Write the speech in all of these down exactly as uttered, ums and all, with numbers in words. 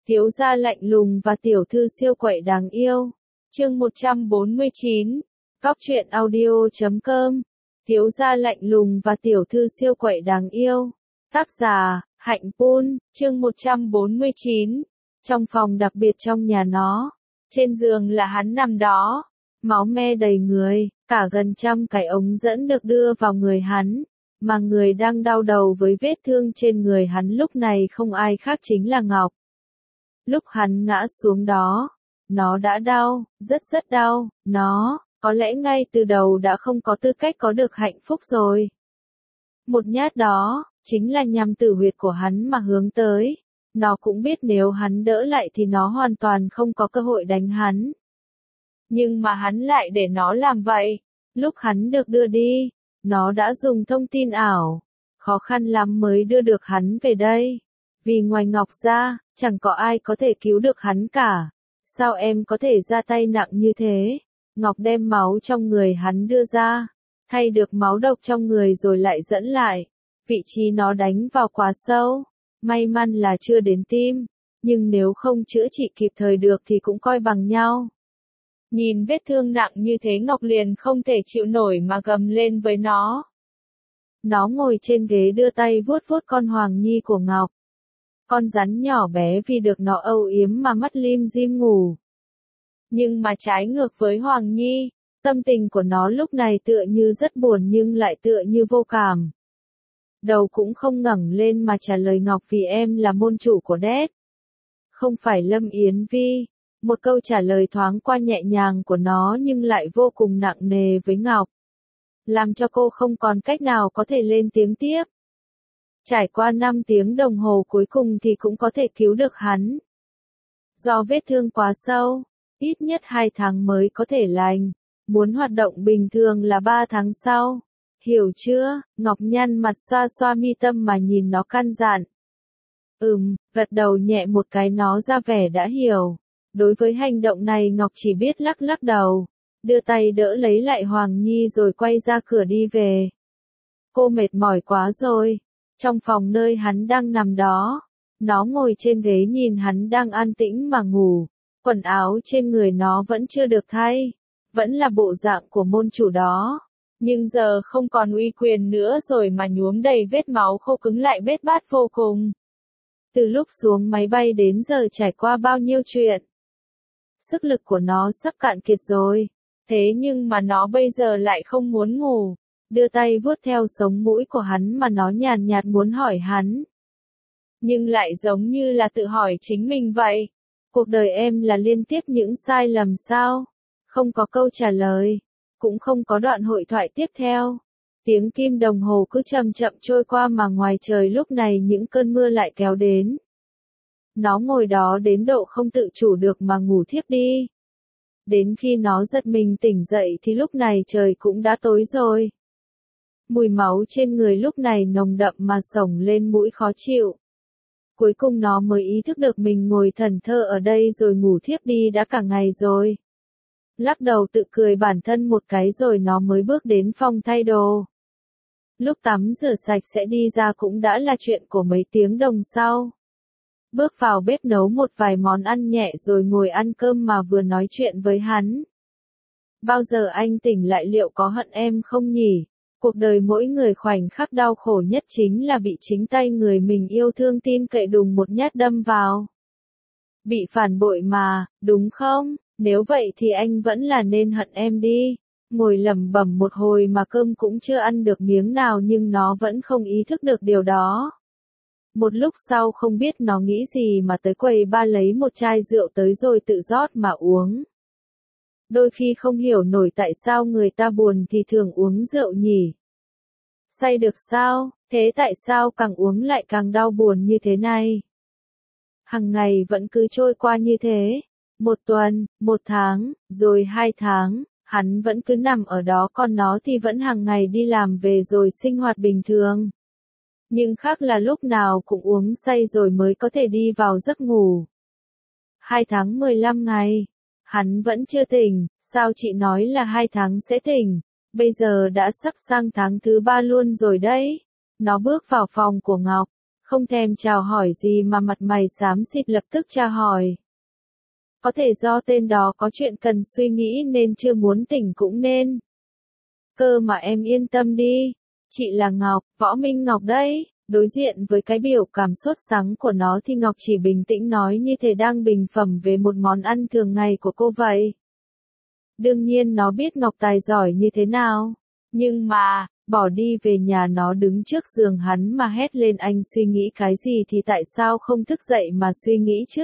Thiếu gia lạnh lùng và tiểu thư siêu quậy đáng yêu. Chương một trăm bốn mươi chín. Cóc truyện audio chấm com. Thiếu gia lạnh lùng và tiểu thư siêu quậy đáng yêu. Tác giả, Hạnh Pun. Chương một trăm bốn mươi chín. Trong phòng đặc biệt trong nhà nó, trên giường là hắn nằm đó, máu me đầy người, cả gần trăm cái ống dẫn được đưa vào người hắn, mà người đang đau đầu với vết thương trên người hắn lúc này không ai khác chính là Ngọc. Lúc hắn ngã xuống đó, nó đã đau, rất rất đau, nó, có lẽ ngay từ đầu đã không có tư cách có được hạnh phúc rồi. Một nhát đó, chính là nhằm tử huyệt của hắn mà hướng tới. Nó cũng biết nếu hắn đỡ lại thì nó hoàn toàn không có cơ hội đánh hắn. Nhưng mà hắn lại để nó làm vậy. Lúc hắn được đưa đi, nó đã dùng thông tin ảo. Khó khăn lắm mới đưa được hắn về đây. Vì ngoài Ngọc ra, chẳng có ai có thể cứu được hắn cả. Sao em có thể ra tay nặng như thế? Ngọc đem máu trong người hắn đưa ra, thay được máu độc trong người rồi lại dẫn lại. Vị trí nó đánh vào quá sâu. May mắn là chưa đến tim, nhưng nếu không chữa trị kịp thời được thì cũng coi bằng nhau. Nhìn vết thương nặng như thế Ngọc liền không thể chịu nổi mà gầm lên với nó. Nó ngồi trên ghế đưa tay vuốt vuốt con Hoàng Nhi của Ngọc. Con rắn nhỏ bé vì được nó âu yếm mà mắt lim dim ngủ. Nhưng mà trái ngược với Hoàng Nhi, tâm tình của nó lúc này tựa như rất buồn nhưng lại tựa như vô cảm. Đầu cũng không ngẩng lên mà trả lời Ngọc vì em là môn chủ của Đét. Không phải Lâm Yến Vi. Một câu trả lời thoáng qua nhẹ nhàng của nó nhưng lại vô cùng nặng nề với Ngọc. Làm cho cô không còn cách nào có thể lên tiếng tiếp. Trải qua năm tiếng đồng hồ cuối cùng thì cũng có thể cứu được hắn. Do vết thương quá sâu, ít nhất hai tháng mới có thể lành. Muốn hoạt động bình thường là ba tháng sau. Hiểu chưa? Ngọc nhăn mặt xoa xoa mi tâm mà nhìn nó căn dặn. Ừm, gật đầu nhẹ một cái nó ra vẻ đã hiểu. Đối với hành động này Ngọc chỉ biết lắc lắc đầu. Đưa tay đỡ lấy lại Hoàng Nhi rồi quay ra cửa đi về. Cô mệt mỏi quá rồi. Trong phòng nơi hắn đang nằm đó. Nó ngồi trên ghế nhìn hắn đang an tĩnh mà ngủ. Quần áo trên người nó vẫn chưa được thay. Vẫn là bộ dạng của môn chủ đó. Nhưng giờ không còn uy quyền nữa rồi mà nhuốm đầy vết máu khô cứng lại bết bát vô cùng. Từ lúc xuống máy bay đến giờ trải qua bao nhiêu chuyện. Sức lực của nó sắp cạn kiệt rồi. Thế nhưng mà nó bây giờ lại không muốn ngủ. Đưa tay vuốt theo sống mũi của hắn mà nó nhàn nhạt muốn hỏi hắn. Nhưng lại giống như là tự hỏi chính mình vậy. Cuộc đời em là liên tiếp những sai lầm sao? Không có câu trả lời. Cũng không có đoạn hội thoại tiếp theo. Tiếng kim đồng hồ cứ chậm chậm trôi qua mà ngoài trời lúc này những cơn mưa lại kéo đến. Nó ngồi đó đến độ không tự chủ được mà ngủ thiếp đi. Đến khi nó giật mình tỉnh dậy thì lúc này trời cũng đã tối rồi. Mùi máu trên người lúc này nồng đậm mà xổng lên mũi khó chịu. Cuối cùng nó mới ý thức được mình ngồi thẫn thờ ở đây rồi ngủ thiếp đi đã cả ngày rồi. Lắc đầu tự cười bản thân một cái rồi nó mới bước đến phòng thay đồ. Lúc tắm rửa sạch sẽ đi ra cũng đã là chuyện của mấy tiếng đồng sau. Bước vào bếp nấu một vài món ăn nhẹ rồi ngồi ăn cơm mà vừa nói chuyện với hắn. Bao giờ anh tỉnh lại liệu có hận em không nhỉ? Cuộc đời mỗi người khoảnh khắc đau khổ nhất chính là bị chính tay người mình yêu thương tin cậy đùng một nhát đâm vào. Bị phản bội mà, đúng không? Nếu vậy thì anh vẫn là nên hận em đi. Ngồi lẩm bẩm một hồi mà cơm cũng chưa ăn được miếng nào nhưng nó vẫn không ý thức được điều đó. Một lúc sau không biết nó nghĩ gì mà tới quầy ba lấy một chai rượu tới rồi tự rót mà uống. Đôi khi không hiểu nổi tại sao người ta buồn thì thường uống rượu nhỉ. Say được sao, thế tại sao càng uống lại càng đau buồn như thế này? Hằng ngày vẫn cứ trôi qua như thế. Một tuần, một tháng, rồi hai tháng, hắn vẫn cứ nằm ở đó còn nó thì vẫn hàng ngày đi làm về rồi sinh hoạt bình thường. Nhưng khác là lúc nào cũng uống say rồi mới có thể đi vào giấc ngủ. Hai tháng mười lăm ngày, hắn vẫn chưa tỉnh, sao chị nói là hai tháng sẽ tỉnh, bây giờ đã sắp sang tháng thứ ba luôn rồi đấy. Nó bước vào phòng của Ngọc, Không thèm chào hỏi gì mà mặt mày xám xịt lập tức chào hỏi. Có thể do tên đó có chuyện cần suy nghĩ nên chưa muốn tỉnh cũng nên. Cơ mà em yên tâm đi. Chị là Ngọc, Võ Minh Ngọc đấy. Đối diện với cái biểu cảm sốt sắng của nó thì Ngọc chỉ bình tĩnh nói như thể đang bình phẩm về một món ăn thường ngày của cô vậy. Đương nhiên nó biết Ngọc tài giỏi như thế nào. Nhưng mà, bỏ đi về nhà nó đứng trước giường hắn mà hét lên anh suy nghĩ cái gì thì tại sao không thức dậy mà suy nghĩ chứ?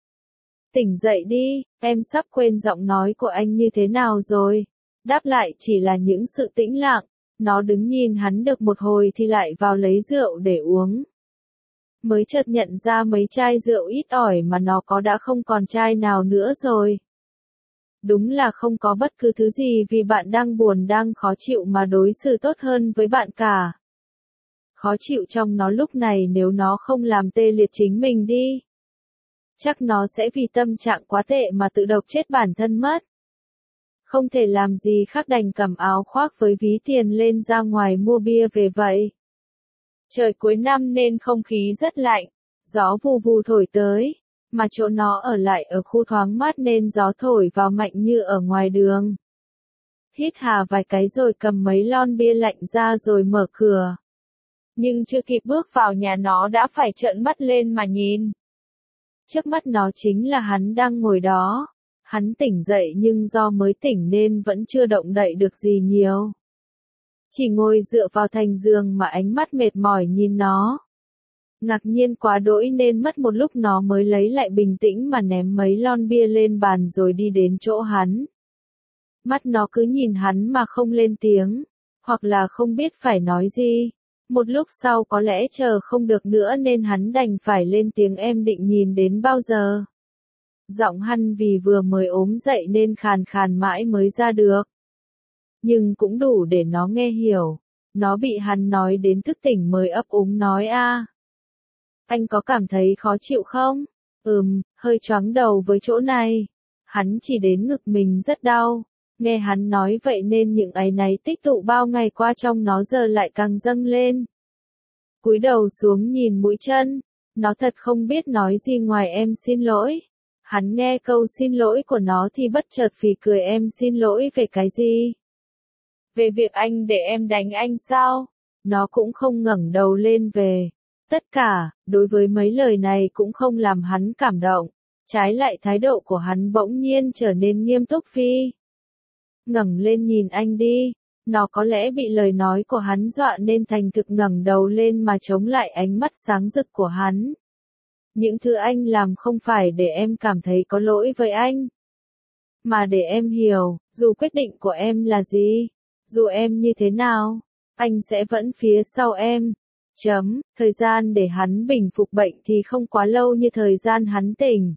Tỉnh dậy đi, em sắp quên giọng nói của anh như thế nào rồi. Đáp lại chỉ là những sự tĩnh lặng. Nó đứng nhìn hắn được một hồi thì lại vào lấy rượu để uống. Mới chợt nhận ra mấy chai rượu ít ỏi mà nó có đã không còn chai nào nữa rồi. Đúng là không có bất cứ thứ gì vì bạn đang buồn đang khó chịu mà đối xử tốt hơn với bạn cả. Khó chịu trong nó lúc này nếu nó không làm tê liệt chính mình đi. Chắc nó sẽ vì tâm trạng quá tệ mà tự độc chết bản thân mất. Không thể làm gì khác đành cầm áo khoác với ví tiền lên ra ngoài mua bia về vậy. Trời cuối năm nên không khí rất lạnh, gió vù vù thổi tới, mà chỗ nó ở lại ở khu thoáng mát nên gió thổi vào mạnh như ở ngoài đường. Hít hà vài cái rồi cầm mấy lon bia lạnh ra rồi mở cửa. Nhưng chưa kịp bước vào nhà nó đã phải trợn mắt lên mà nhìn. Trước mắt nó chính là hắn đang ngồi đó. Hắn tỉnh dậy nhưng do mới tỉnh nên vẫn chưa động đậy được gì nhiều. Chỉ ngồi dựa vào thành giường mà ánh mắt mệt mỏi nhìn nó. Ngạc nhiên quá đỗi nên mất một lúc nó mới lấy lại bình tĩnh mà ném mấy lon bia lên bàn rồi đi đến chỗ hắn. Mắt nó cứ nhìn hắn mà không lên tiếng, hoặc là không biết phải nói gì. Một lúc sau có lẽ chờ không được nữa nên hắn đành phải lên tiếng em định nhìn đến bao giờ. Giọng hắn vì vừa mới ốm dậy nên khàn khàn mãi mới ra được. Nhưng cũng đủ để nó nghe hiểu. Nó bị hắn nói đến thức tỉnh mới ấp úng nói a. Anh có cảm thấy khó chịu không? Ừm, hơi choáng đầu với chỗ này. Hắn chỉ đến ngực mình rất đau. Nghe hắn nói vậy nên những áy náy tích tụ bao ngày qua trong nó giờ lại càng dâng lên. Cúi đầu xuống nhìn mũi chân. Nó thật không biết nói gì ngoài em xin lỗi. Hắn nghe câu xin lỗi của nó thì bất chợt phì cười em xin lỗi về cái gì? Về việc anh để em đánh anh sao? Nó cũng không ngẩng đầu lên về. Tất cả, đối với mấy lời này cũng không làm hắn cảm động. Trái lại thái độ của hắn bỗng nhiên trở nên nghiêm túc phi. Ngẩng lên nhìn anh đi. Nó có lẽ bị lời nói của hắn dọa nên thành thực ngẩng đầu lên mà chống lại ánh mắt sáng rực của hắn. Những thứ anh làm không phải để em cảm thấy có lỗi với anh. Mà để em hiểu, dù quyết định của em là gì, dù em như thế nào, anh sẽ vẫn phía sau em. Chấm, thời gian để hắn bình phục bệnh thì không quá lâu như thời gian hắn tỉnh.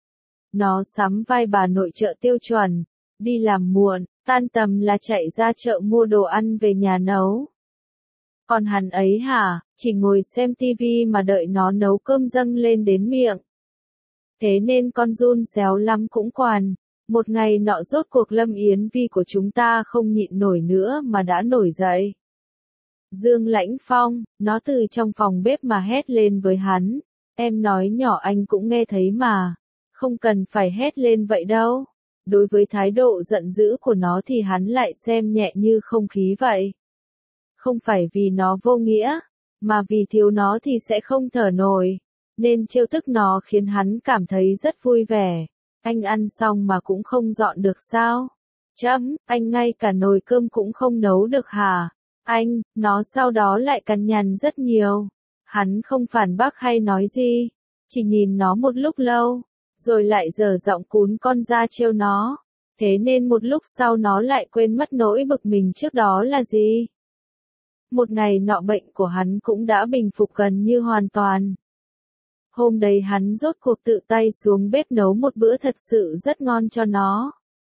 Nó sắm vai bà nội trợ tiêu chuẩn, đi làm muộn, tan tầm là chạy ra chợ mua đồ ăn về nhà nấu. Còn hắn ấy hả, chỉ ngồi xem tivi mà đợi nó nấu cơm dâng lên đến miệng. Thế nên con run réo lắm cũng quản. Một ngày nọ rốt cuộc Lâm Yến Vi của chúng ta không nhịn nổi nữa mà đã nổi dậy. Dương Lãnh Phong, nó từ trong phòng bếp mà hét lên với hắn. Em nói nhỏ anh cũng nghe thấy mà. Không cần phải hét lên vậy đâu. Đối với thái độ giận dữ của nó thì hắn lại xem nhẹ như không khí vậy. Không phải vì nó vô nghĩa, mà vì thiếu nó thì sẽ không thở nổi. Nên trêu tức nó khiến hắn cảm thấy rất vui vẻ. Anh ăn xong mà cũng không dọn được sao? Chấm, anh ngay cả nồi cơm cũng không nấu được hả? Anh, nó sau đó lại cằn nhằn rất nhiều. Hắn không phản bác hay nói gì, chỉ nhìn nó một lúc lâu, rồi lại giở giọng cún con ra trêu nó. Thế nên một lúc sau nó lại quên mất nỗi bực mình trước đó là gì. Một ngày nọ bệnh của hắn cũng đã bình phục gần như hoàn toàn. Hôm đấy hắn rốt cuộc tự tay xuống bếp nấu một bữa thật sự rất ngon cho nó.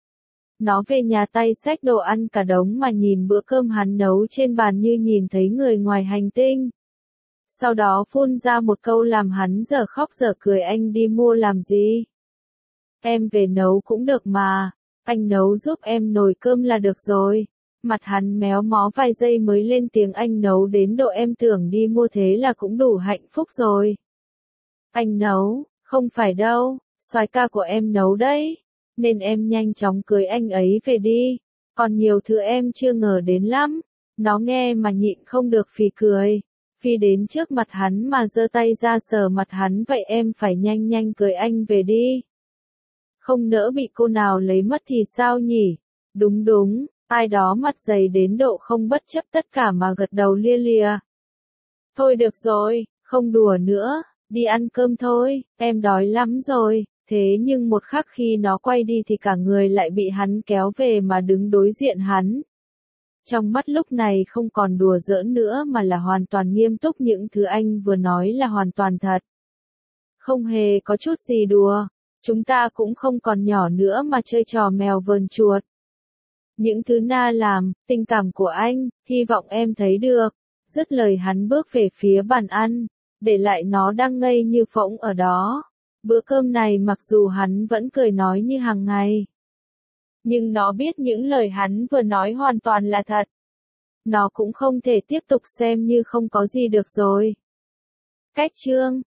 Nó về nhà tay xách đồ ăn cả đống mà nhìn bữa cơm hắn nấu trên bàn như nhìn thấy người ngoài hành tinh. Sau đó phun ra một câu làm hắn dở khóc dở cười anh đi mua làm gì? Em về nấu cũng được mà, anh nấu giúp em nồi cơm là được rồi. Mặt hắn méo mó vài giây mới lên tiếng anh nấu đến độ em tưởng đi mua thế là cũng đủ hạnh phúc rồi. Anh nấu, không phải đâu, soái ca của em nấu đấy, nên em nhanh chóng cưới anh ấy về đi, còn nhiều thứ em chưa ngờ đến lắm. Nó nghe mà nhịn không được phì cười, phi đến trước mặt hắn mà giơ tay ra sờ mặt hắn vậy em phải nhanh nhanh cưới anh về đi. Không nỡ bị cô nào lấy mất thì sao nhỉ? Đúng đúng, ai đó mặt dày đến độ không bất chấp tất cả mà gật đầu lia lịa. Thôi được rồi, không đùa nữa, đi ăn cơm thôi, em đói lắm rồi. Thế nhưng một khắc khi nó quay đi thì cả người lại bị hắn kéo về mà đứng đối diện hắn. Trong mắt lúc này không còn đùa giỡn nữa mà là hoàn toàn nghiêm túc, những thứ anh vừa nói là hoàn toàn thật. Không hề có chút gì đùa, chúng ta cũng không còn nhỏ nữa mà chơi trò mèo vờn chuột. Những thứ na làm, tình cảm của anh, hy vọng em thấy được. Dứt lời hắn bước về phía bàn ăn, để lại nó đang ngây như phỗng ở đó. Bữa cơm này mặc dù hắn vẫn cười nói như hàng ngày, nhưng nó biết những lời hắn vừa nói hoàn toàn là thật. Nó cũng không thể tiếp tục xem như không có gì được rồi. Cách chương